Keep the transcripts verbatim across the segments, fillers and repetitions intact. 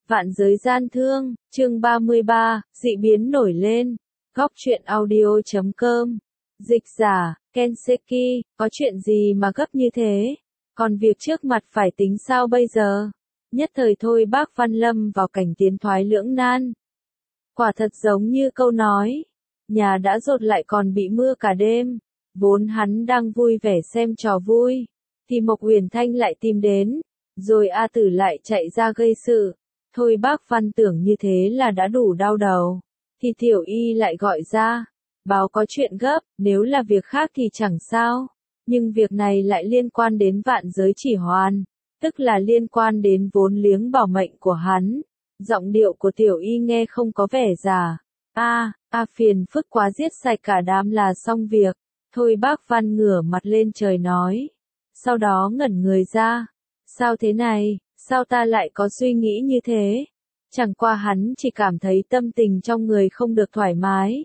Vạn giới gian thương, chương ba mươi ba, dị biến nổi lên. Góc truyện audio chấm com. Dịch giả, Kenseki, có chuyện gì mà gấp như thế? Còn việc trước mặt phải tính sao bây giờ? Nhất thời thôi bác Văn lâm vào cảnh tiến thoái lưỡng nan. Quả thật giống như câu nói, nhà đã dột lại còn bị mưa cả đêm. Vốn hắn đang vui vẻ xem trò vui, thì Mộc Uyển Thanh lại tìm đến, rồi A Tử lại chạy ra gây sự. Thôi bác Văn tưởng như thế là đã đủ đau đầu, thì Tiểu Y lại gọi ra, báo có chuyện gấp, nếu là việc khác thì chẳng sao, nhưng việc này lại liên quan đến vạn giới chỉ hoàn, tức là liên quan đến vốn liếng bảo mệnh của hắn. Giọng điệu của Tiểu Y nghe không có vẻ giả. A, a phiền phức quá, giết sạch cả đám là xong việc. Thôi bác Văn ngửa mặt lên trời nói, sau đó ngẩn người ra. Sao thế này, sao ta lại có suy nghĩ như thế? Chẳng qua hắn chỉ cảm thấy tâm tình trong người không được thoải mái,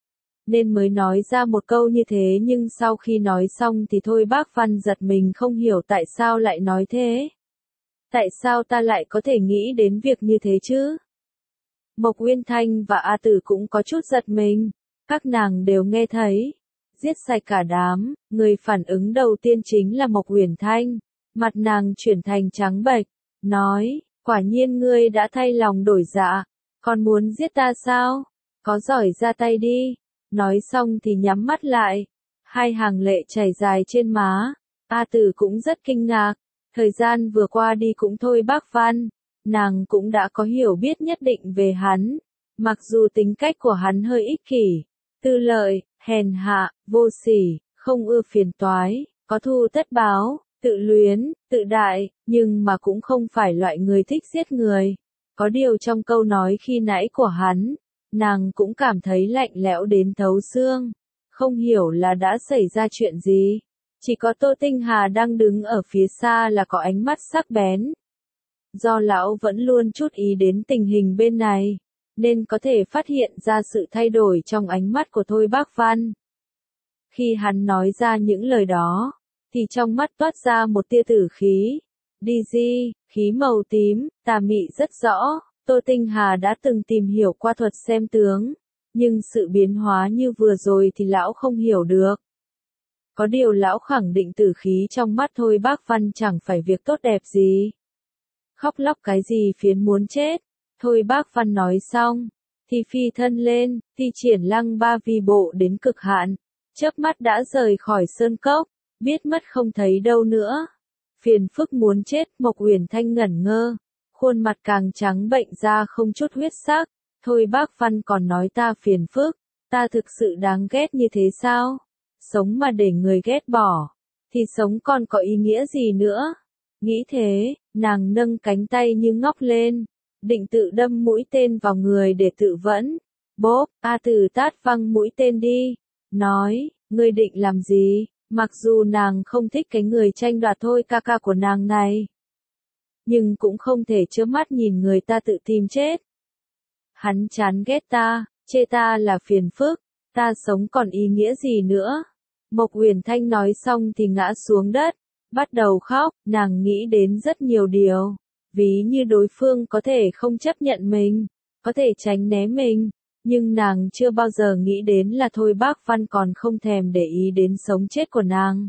nên mới nói ra một câu như thế, nhưng sau khi nói xong thì thôi bác Văn giật mình không hiểu tại sao lại nói thế. Tại sao ta lại có thể nghĩ đến việc như thế chứ? Mộc Uyển Thanh và A Tử cũng có chút giật mình, các nàng đều nghe thấy. Giết sạch cả đám, người phản ứng đầu tiên chính là Mộc Uyển Thanh. Mặt nàng chuyển thành trắng bệch, nói, quả nhiên ngươi đã thay lòng đổi dạ, còn muốn giết ta sao? Có giỏi ra tay đi. Nói xong thì nhắm mắt lại, hai hàng lệ chảy dài trên má. A Tử cũng rất kinh ngạc, thời gian vừa qua đi cũng thôi bác Văn, nàng cũng đã có hiểu biết nhất định về hắn, mặc dù tính cách của hắn hơi ích kỷ, tư lợi, hèn hạ, vô sỉ, không ưa phiền toái, có thù tất báo, tự luyến, tự đại, nhưng mà cũng không phải loại người thích giết người. Có điều trong câu nói khi nãy của hắn, nàng cũng cảm thấy lạnh lẽo đến thấu xương, không hiểu là đã xảy ra chuyện gì. Chỉ có Tô Tinh Hà đang đứng ở phía xa là có ánh mắt sắc bén. Do lão vẫn luôn chút ý đến tình hình bên này, nên có thể phát hiện ra sự thay đổi trong ánh mắt của thôi bác Văn. Khi hắn nói ra những lời đó, thì trong mắt toát ra một tia tử khí. Đi di, khí màu tím, tà mị rất rõ. Tô Tinh Hà đã từng tìm hiểu qua thuật xem tướng, nhưng sự biến hóa như vừa rồi thì lão không hiểu được. Có điều lão khẳng định tử khí trong mắt thôi bác Văn chẳng phải việc tốt đẹp gì. Khóc lóc cái gì phiến muốn chết. Thôi bác Văn nói xong, thì phi thân lên, thi triển lăng ba vi bộ đến cực hạn, chớp mắt đã rời khỏi sơn cốc, biết mất không thấy đâu nữa. Phiền phức muốn chết. Mộc Uyển Thanh ngẩn ngơ, khuôn mặt càng trắng bệnh ra không chút huyết sắc. Thôi bác Văn còn nói ta phiền phức, ta thực sự đáng ghét như thế sao? Sống mà để người ghét bỏ, thì sống còn có ý nghĩa gì nữa? Nghĩ thế, nàng nâng cánh tay như ngóc lên, định tự đâm mũi tên vào người để tự vẫn. Bốp, A Tử tát văng mũi tên đi, nói, ngươi định làm gì? Mặc dù nàng không thích cái người tranh đoạt thôi ca ca của nàng này, nhưng cũng không thể trơ mắt nhìn người ta tự tìm chết. Hắn chán ghét ta, chê ta là phiền phức, ta sống còn ý nghĩa gì nữa? Mộc Uyển Thanh nói xong thì ngã xuống đất, bắt đầu khóc. Nàng nghĩ đến rất nhiều điều, ví như đối phương có thể không chấp nhận mình, có thể tránh né mình, nhưng nàng chưa bao giờ nghĩ đến là thôi bác Văn còn không thèm để ý đến sống chết của nàng.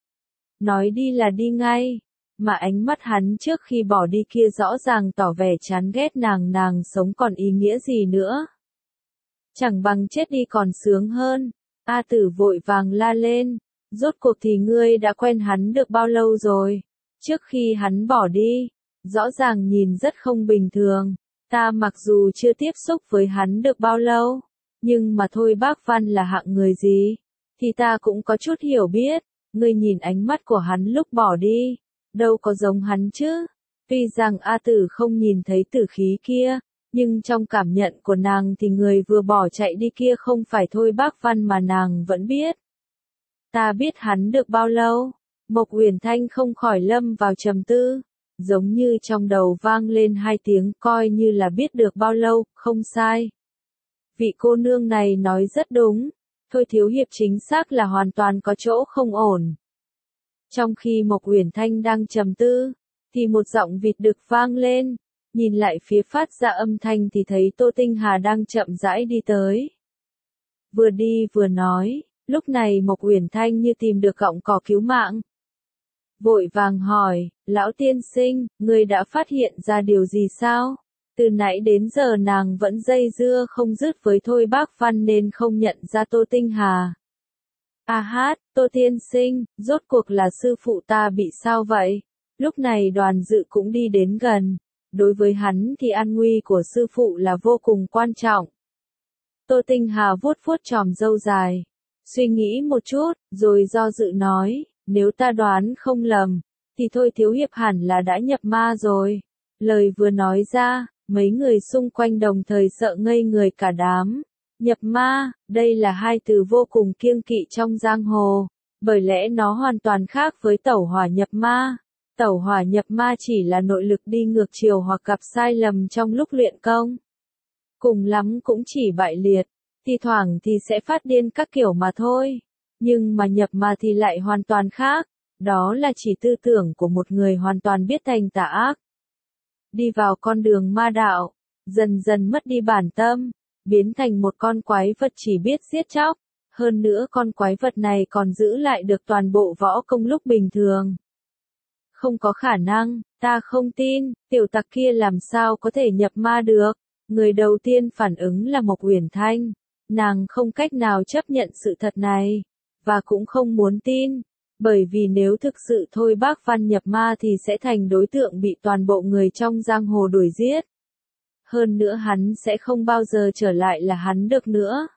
Nói đi là đi ngay, mà ánh mắt hắn trước khi bỏ đi kia rõ ràng tỏ vẻ chán ghét nàng. Nàng sống còn ý nghĩa gì nữa? Chẳng bằng chết đi còn sướng hơn. A Tử vội vàng la lên, rốt cuộc thì ngươi đã quen hắn được bao lâu rồi? Trước khi hắn bỏ đi, rõ ràng nhìn rất không bình thường. Ta mặc dù chưa tiếp xúc với hắn được bao lâu, nhưng mà thôi bác Văn là hạng người gì, thì ta cũng có chút hiểu biết. Ngươi nhìn ánh mắt của hắn lúc bỏ đi, đâu có giống hắn chứ? Tuy rằng A Tử không nhìn thấy tử khí kia, nhưng trong cảm nhận của nàng thì người vừa bỏ chạy đi kia không phải thôi bác Văn mà nàng vẫn biết. Ta biết hắn được bao lâu? Mộc Uyển Thanh không khỏi lâm vào trầm tư, giống như trong đầu vang lên hai tiếng, coi như là biết được bao lâu. Không sai, vị cô nương này nói rất đúng, thôi thiếu hiệp chính xác là hoàn toàn có chỗ không ổn. Trong khi Mộc Uyển Thanh đang trầm tư, thì một giọng vịt đực vang lên, nhìn lại phía phát ra âm thanh thì thấy Tô Tinh Hà đang chậm rãi đi tới. Vừa đi vừa nói, lúc này Mộc Uyển Thanh như tìm được cọng cỏ cứu mạng. Vội vàng hỏi, lão tiên sinh, ngươi đã phát hiện ra điều gì sao? Từ nãy đến giờ nàng vẫn dây dưa không dứt với Thôi Bác Văn nên không nhận ra Tô Tinh Hà. A hát, Tô tiên sinh, rốt cuộc là sư phụ ta bị sao vậy? Lúc này Đoàn Dự cũng đi đến gần. Đối với hắn thì an nguy của sư phụ là vô cùng quan trọng. Tô Tinh Hà vuốt vuốt chòm râu dài, suy nghĩ một chút, rồi do dự nói, nếu ta đoán không lầm, thì Thôi thiếu hiệp hẳn là đã nhập ma rồi. Lời vừa nói ra, mấy người xung quanh đồng thời sợ ngây người cả đám. Nhập ma, đây là hai từ vô cùng kiêng kỵ trong giang hồ, bởi lẽ nó hoàn toàn khác với tẩu hỏa nhập ma. Tẩu hỏa nhập ma chỉ là nội lực đi ngược chiều hoặc gặp sai lầm trong lúc luyện công. Cùng lắm cũng chỉ bại liệt, thi thoảng thì sẽ phát điên các kiểu mà thôi. Nhưng mà nhập ma thì lại hoàn toàn khác, đó là chỉ tư tưởng của một người hoàn toàn biết thành tà ác. Đi vào con đường ma đạo, dần dần mất đi bản tâm, biến thành một con quái vật chỉ biết giết chóc. Hơn nữa con quái vật này còn giữ lại được toàn bộ võ công lúc bình thường. Không có khả năng, ta không tin, tiểu tặc kia làm sao có thể nhập ma được. Người đầu tiên phản ứng là Mộc Uyển Thanh. Nàng không cách nào chấp nhận sự thật này, và cũng không muốn tin, bởi vì nếu thực sự Thôi Bác Văn nhập ma thì sẽ thành đối tượng bị toàn bộ người trong giang hồ đuổi giết. Hơn nữa hắn sẽ không bao giờ trở lại là hắn được nữa.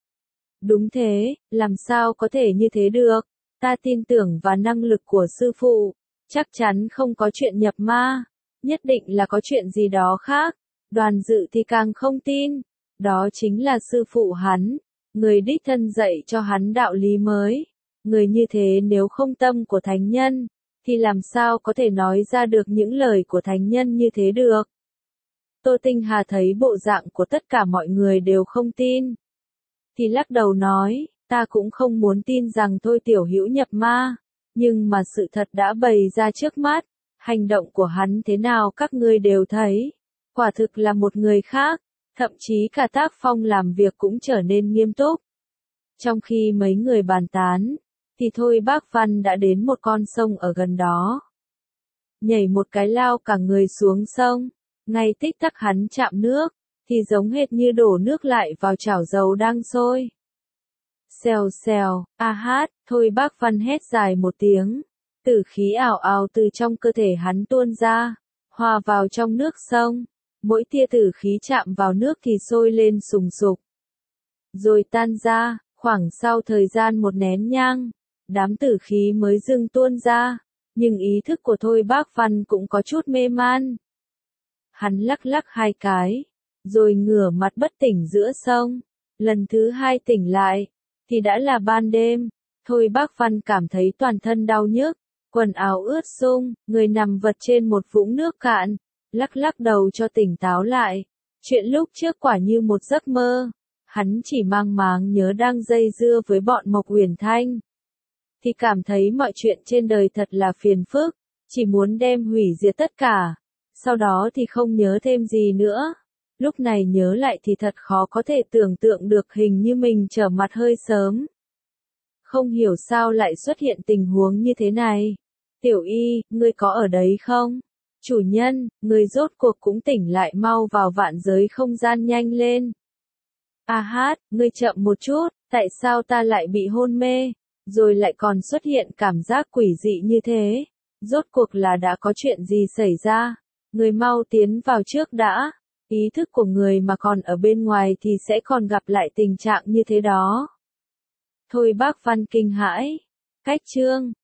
Đúng thế, làm sao có thể như thế được, ta tin tưởng vào năng lực của sư phụ, chắc chắn không có chuyện nhập ma, nhất định là có chuyện gì đó khác. Đoàn Dự thì càng không tin, đó chính là sư phụ hắn, người đích thân dạy cho hắn đạo lý mới. Người như thế nếu không tâm của thánh nhân, thì làm sao có thể nói ra được những lời của thánh nhân như thế được. Tô Tinh Hà thấy bộ dạng của tất cả mọi người đều không tin, thì lắc đầu nói, ta cũng không muốn tin rằng Thôi tiểu hữu nhập ma, nhưng mà sự thật đã bày ra trước mắt, hành động của hắn thế nào các ngươi đều thấy, quả thực là một người khác, thậm chí cả tác phong làm việc cũng trở nên nghiêm túc. Trong khi mấy người bàn tán, thì Thôi Bác Văn đã đến một con sông ở gần đó. Nhảy một cái lao cả người xuống sông, ngay tích tắc hắn chạm nước, thì giống hệt như đổ nước lại vào chảo dầu đang sôi. Xèo xèo, a hát, Thôi Bác Văn hét dài một tiếng, tử khí ảo ảo từ trong cơ thể hắn tuôn ra, hòa vào trong nước sông, mỗi tia tử khí chạm vào nước thì sôi lên sùng sục, rồi tan ra, khoảng sau thời gian một nén nhang, đám tử khí mới dừng tuôn ra, nhưng ý thức của Thôi Bác Văn cũng có chút mê man. Hắn lắc lắc hai cái, rồi ngửa mặt bất tỉnh giữa sông, lần thứ hai tỉnh lại, thì đã là ban đêm. Thôi Bác Văn cảm thấy toàn thân đau nhức, quần áo ướt sũng, người nằm vật trên một vũng nước cạn, lắc lắc đầu cho tỉnh táo lại. Chuyện lúc trước quả như một giấc mơ, hắn chỉ mang máng nhớ đang dây dưa với bọn Mộc Uyển Thanh, thì cảm thấy mọi chuyện trên đời thật là phiền phức, chỉ muốn đem hủy diệt tất cả, sau đó thì không nhớ thêm gì nữa. Lúc này nhớ lại thì thật khó có thể tưởng tượng được, hình như mình trở mặt hơi sớm. Không hiểu sao lại xuất hiện tình huống như thế này. Tiểu Y, ngươi có ở đấy không? Chủ nhân, ngươi rốt cuộc cũng tỉnh lại, mau vào vạn giới không gian nhanh lên. A hát, ngươi chậm một chút, tại sao ta lại bị hôn mê, rồi lại còn xuất hiện cảm giác quỷ dị như thế? Rốt cuộc là đã có chuyện gì xảy ra? Ngươi mau tiến vào trước đã. Ý thức của người mà còn ở bên ngoài thì sẽ còn gặp lại tình trạng như thế đó. Thôi Bác Văn kinh hãi. Cách chương